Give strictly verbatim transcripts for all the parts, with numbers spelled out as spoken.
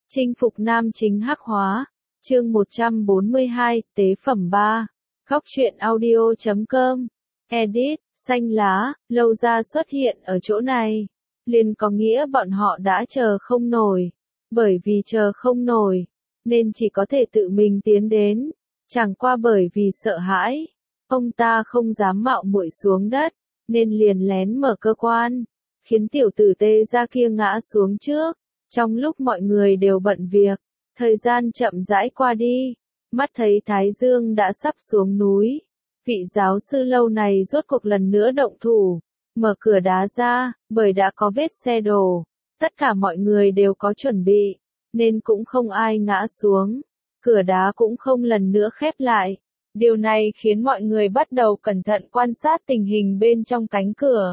Chinh phục nam chính hắc hóa. Chương một trăm bốn mươi hai, tế phẩm ba. Góc truyện audio chấm com. Edit, xanh lá, lâu ra xuất hiện ở chỗ này. Liền có nghĩa bọn họ đã chờ không nổi. Bởi vì chờ không nổi, nên chỉ có thể tự mình tiến đến. Chẳng qua bởi vì sợ hãi, ông ta không dám mạo muội xuống đất, nên liền lén mở cơ quan, khiến tiểu tử tê ra kia ngã xuống trước. Trong lúc mọi người đều bận việc, thời gian chậm rãi qua đi, mắt thấy Thái Dương đã sắp xuống núi. Vị giáo sư lâu này rốt cuộc lần nữa động thủ, mở cửa đá ra, bởi đã có vết xe đổ. Tất cả mọi người đều có chuẩn bị, nên cũng không ai ngã xuống. Cửa đá cũng không lần nữa khép lại. Điều này khiến mọi người bắt đầu cẩn thận quan sát tình hình bên trong cánh cửa.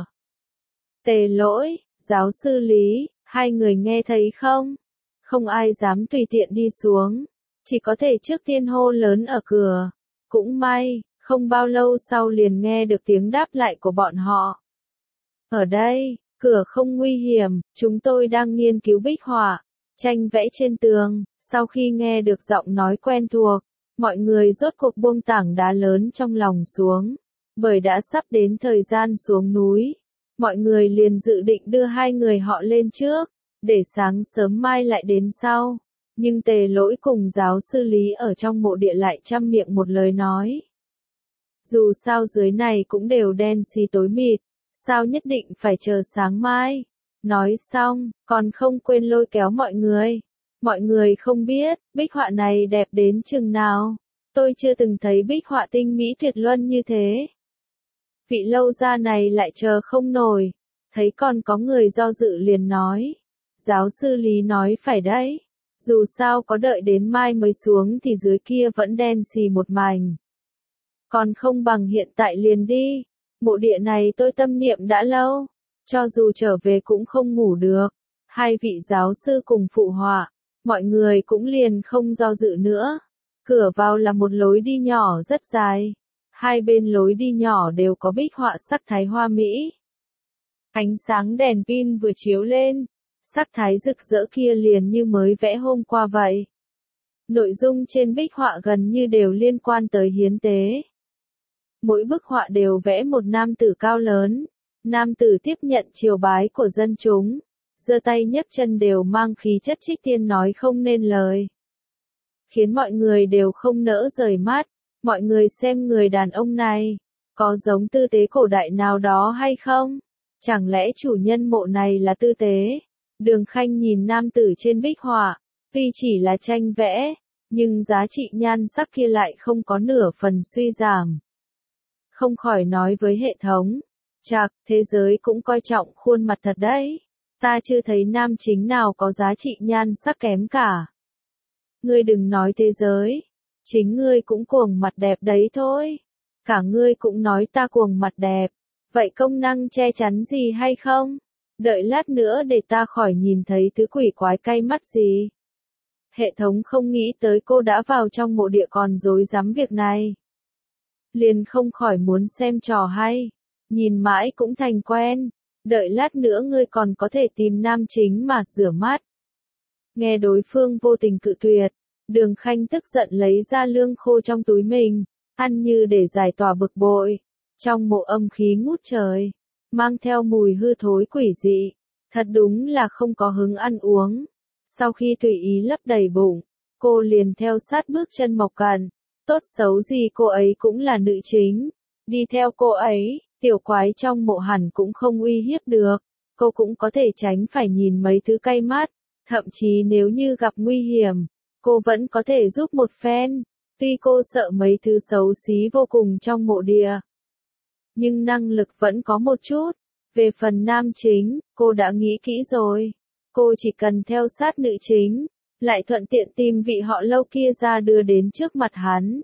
Tề Lỗi, giáo sư Lý, hai người nghe thấy không? Không ai dám tùy tiện đi xuống, chỉ có thể trước tiên hô lớn ở cửa. Cũng may, không bao lâu sau liền nghe được tiếng đáp lại của bọn họ. Ở đây, cửa không nguy hiểm, chúng tôi đang nghiên cứu bích họa, tranh vẽ trên tường. Sau khi nghe được giọng nói quen thuộc, mọi người rốt cuộc buông tảng đá lớn trong lòng xuống. Bởi đã sắp đến thời gian xuống núi, mọi người liền dự định đưa hai người họ lên trước, để sáng sớm mai lại đến sau. Nhưng Tề Lỗi cùng giáo sư Lý ở trong mộ địa lại chăm miệng một lời nói. Dù sao dưới này cũng đều đen xì tối mịt, sao nhất định phải chờ sáng mai. Nói xong, còn không quên lôi kéo mọi người. Mọi người không biết, bích họa này đẹp đến chừng nào. Tôi chưa từng thấy bích họa tinh mỹ tuyệt luân như thế. Vị lâu gia này lại chờ không nổi. Thấy còn có người do dự liền nói. Giáo sư Lý nói phải đấy. Dù sao có đợi đến mai mới xuống thì dưới kia vẫn đen xì một mảnh. Còn không bằng hiện tại liền đi. Mộ địa này tôi tâm niệm đã lâu. Cho dù trở về cũng không ngủ được. Hai vị giáo sư cùng phụ họa. Mọi người cũng liền không do dự nữa. Cửa vào là một lối đi nhỏ rất dài. Hai bên lối đi nhỏ đều có bích họa sắc thái hoa mỹ. Ánh sáng đèn pin vừa chiếu lên, sắc thái rực rỡ kia liền như mới vẽ hôm qua vậy. Nội dung trên bích họa gần như đều liên quan tới hiến tế. Mỗi bức họa đều vẽ một nam tử cao lớn. Nam tử tiếp nhận triều bái của dân chúng, giơ tay nhấc chân đều mang khí chất trích tiên nói không nên lời. Khiến mọi người đều không nỡ rời mắt. Mọi người xem người đàn ông này, có giống tư tế cổ đại nào đó hay không? Chẳng lẽ chủ nhân mộ này là tư tế? Đường Khanh nhìn nam tử trên bích họa, tuy chỉ là tranh vẽ, nhưng giá trị nhan sắc kia lại không có nửa phần suy giảm. Không khỏi nói với hệ thống, chạc, thế giới cũng coi trọng khuôn mặt thật đấy. Ta chưa thấy nam chính nào có giá trị nhan sắc kém cả. Ngươi đừng nói thế giới. Chính ngươi cũng cuồng mặt đẹp đấy thôi. Cả ngươi cũng nói ta cuồng mặt đẹp. Vậy công năng che chắn gì hay không? Đợi lát nữa để ta khỏi nhìn thấy thứ quỷ quái cay mắt gì. Hệ thống không nghĩ tới cô đã vào trong mộ địa còn dối dám việc này. Liền không khỏi muốn xem trò hay. Nhìn mãi cũng thành quen. Đợi lát nữa ngươi còn có thể tìm nam chính mà rửa mắt. Nghe đối phương vô tình cự tuyệt. Đường Khanh tức giận lấy ra lương khô trong túi mình, ăn như để giải tỏa bực bội. Trong mộ âm khí ngút trời, mang theo mùi hư thối quỷ dị, thật đúng là không có hứng ăn uống. Sau khi tùy ý lấp đầy bụng, cô liền theo sát bước chân Mộc Cẩn. Tốt xấu gì cô ấy cũng là nữ chính, đi theo cô ấy, tiểu quái trong mộ hẳn cũng không uy hiếp được. Cô cũng có thể tránh phải nhìn mấy thứ cay mắt, thậm chí nếu như gặp nguy hiểm, cô vẫn có thể giúp một phen, tuy cô sợ mấy thứ xấu xí vô cùng trong mộ địa. Nhưng năng lực vẫn có một chút. Về phần nam chính, cô đã nghĩ kỹ rồi. Cô chỉ cần theo sát nữ chính, lại thuận tiện tìm vị họ lâu kia ra đưa đến trước mặt hắn.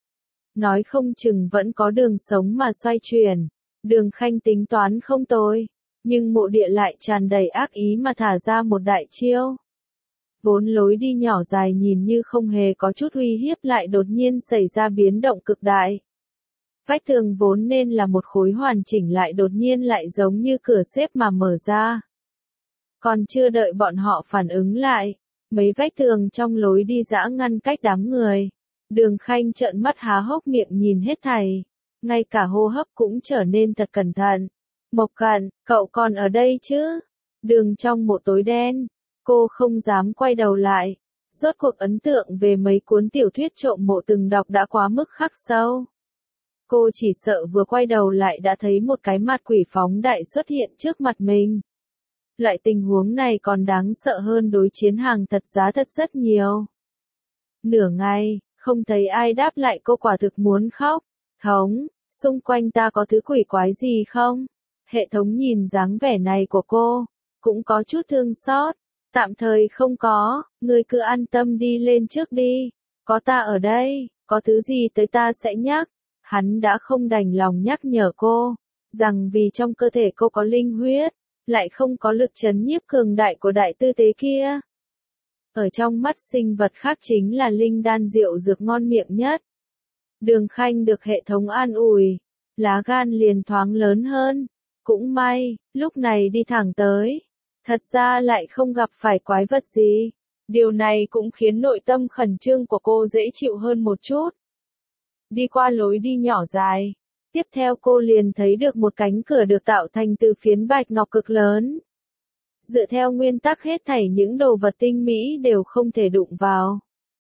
Nói không chừng vẫn có đường sống mà xoay chuyển. Đường Khanh tính toán không tồi, nhưng mộ địa lại tràn đầy ác ý mà thả ra một đại chiêu. Vốn lối đi nhỏ dài nhìn như không hề có chút uy hiếp lại đột nhiên xảy ra biến động cực đại. Vách tường vốn nên là một khối hoàn chỉnh lại đột nhiên lại giống như cửa xếp mà mở ra. Còn chưa đợi bọn họ phản ứng lại, Mấy vách tường trong lối đi dã ngăn cách đám người. Đường Khanh trợn mắt há hốc miệng nhìn hết thảy. Ngay cả hô hấp cũng trở nên thật cẩn thận. Mộc Cận, cậu còn ở đây chứ? Đường trong một tối đen. Cô không dám quay đầu lại. Rốt cuộc ấn tượng về mấy cuốn tiểu thuyết trộm mộ từng đọc đã quá mức khắc sâu. Cô chỉ sợ vừa quay đầu lại đã thấy một cái mặt quỷ phóng đại xuất hiện trước mặt mình. Loại tình huống này còn đáng sợ hơn đối chiến hàng thật giá thật rất nhiều. Nửa ngày, không thấy ai đáp lại cô, quả thực muốn khóc. Thống, xung quanh ta có thứ quỷ quái gì không? Hệ thống nhìn dáng vẻ này của cô, cũng có chút thương xót. Tạm thời không có, ngươi cứ an tâm đi lên trước đi. Có ta ở đây, có thứ gì tới ta sẽ nhắc. Hắn đã không đành lòng nhắc nhở cô, rằng vì trong cơ thể cô có linh huyết, lại không có lực trấn nhiếp cường đại của đại tư tế kia. Ở trong mắt sinh vật khác chính là linh đan rượu dược ngon miệng nhất. Đường Khanh được hệ thống an ủi, lá gan liền thoáng lớn hơn. Cũng may, lúc này đi thẳng tới. Thật ra lại không gặp phải quái vật gì. Điều này cũng khiến nội tâm khẩn trương của cô dễ chịu hơn một chút. Đi qua lối đi nhỏ dài. Tiếp theo cô liền thấy được một cánh cửa được tạo thành từ phiến bạch ngọc cực lớn. Dựa theo nguyên tắc hết thảy những đồ vật tinh mỹ đều không thể đụng vào.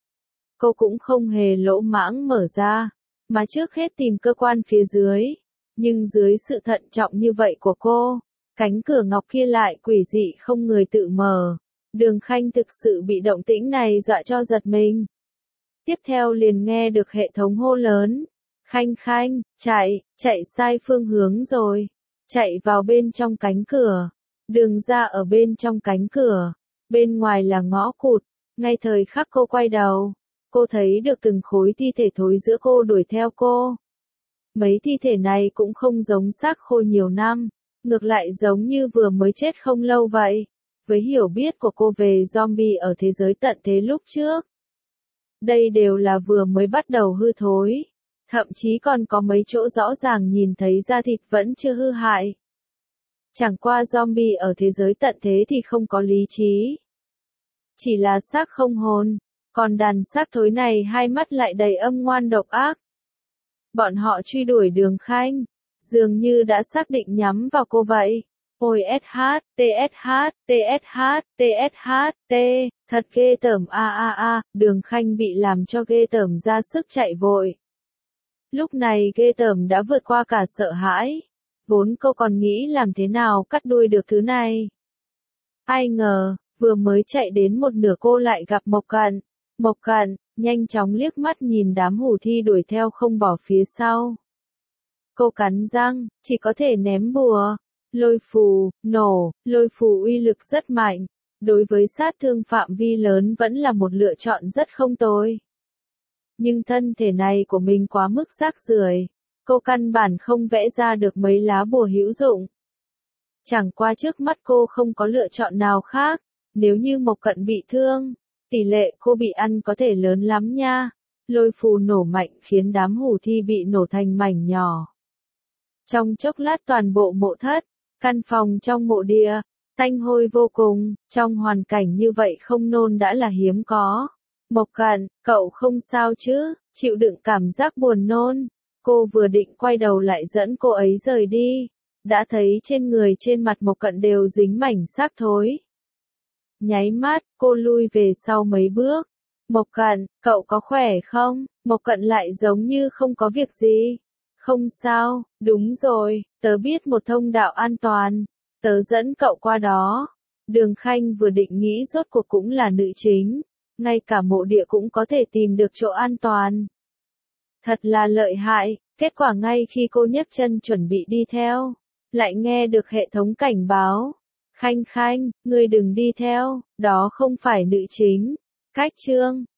Cô cũng không hề lỗ mãng mở ra, mà trước hết tìm cơ quan phía dưới. Nhưng dưới sự thận trọng như vậy của cô, cánh cửa ngọc kia lại quỷ dị không người tự mở. Đường Khanh thực sự bị động tĩnh này dọa cho giật mình. Tiếp theo liền nghe được hệ thống hô lớn. Khanh Khanh, chạy, chạy sai phương hướng rồi. Chạy vào bên trong cánh cửa. Đường ra ở bên trong cánh cửa. Bên ngoài là ngõ cụt. Ngay thời khắc cô quay đầu, cô thấy được từng khối thi thể thối giữa cô đuổi theo cô. Mấy thi thể này cũng không giống xác khô nhiều năm, ngược lại giống như vừa mới chết không lâu vậy. Với hiểu biết của cô về zombie ở thế giới tận thế lúc trước, đây đều là vừa mới bắt đầu hư thối. Thậm chí còn có mấy chỗ rõ ràng nhìn thấy da thịt vẫn chưa hư hại. Chẳng qua zombie ở thế giới tận thế thì không có lý trí. Chỉ là xác không hồn, còn đàn xác thối này hai mắt lại đầy âm ngoan độc ác. Bọn họ truy đuổi Đường Khanh, dường như đã xác định nhắm vào cô vậy. Ôi sh, tsh, tsh, tsh, t, thật ghê tởm a a a, Đường Khanh bị làm cho ghê tởm ra sức chạy vội. Lúc này ghê tởm đã vượt qua cả sợ hãi. Vốn cô còn nghĩ làm thế nào cắt đuôi được thứ này. Ai ngờ, vừa mới chạy đến một nửa cô lại gặp Mộc Cận. Mộc Cận, nhanh chóng liếc mắt nhìn đám hủ thi đuổi theo không bỏ phía sau. Cô cắn răng, chỉ có thể ném bùa. Lôi phù, nổ, lôi phù uy lực rất mạnh. Đối với sát thương phạm vi lớn vẫn là một lựa chọn rất không tồi. Nhưng thân thể này của mình quá mức rác rưởi. Cô căn bản không vẽ ra được mấy lá bùa hữu dụng. Chẳng qua trước mắt cô không có lựa chọn nào khác. Nếu như Mộc Cận bị thương, tỷ lệ cô bị ăn có thể lớn lắm nha. Lôi phù nổ mạnh khiến đám hủ thi bị nổ thành mảnh nhỏ. Trong chốc lát toàn bộ mộ thất, căn phòng trong mộ địa, tanh hôi vô cùng, trong hoàn cảnh như vậy không nôn đã là hiếm có. Mộc Cận, cậu không sao chứ, chịu đựng cảm giác buồn nôn. Cô vừa định quay đầu lại dẫn cô ấy rời đi, đã thấy trên người trên mặt Mộc Cận đều dính mảnh xác thối. Nháy mắt, cô lui về sau mấy bước. Mộc Cận, cậu có khỏe không? Mộc Cận lại giống như không có việc gì. Không sao, đúng rồi, tớ biết một thông đạo an toàn. Tớ dẫn cậu qua đó. Đường Khanh vừa định nghĩ rốt cuộc cũng là nữ chính. Ngay cả mộ địa cũng có thể tìm được chỗ an toàn. Thật là lợi hại, kết quả ngay khi cô nhấc chân chuẩn bị đi theo, lại nghe được hệ thống cảnh báo. Khanh Khanh, ngươi đừng đi theo, đó không phải nữ chính. Cách chương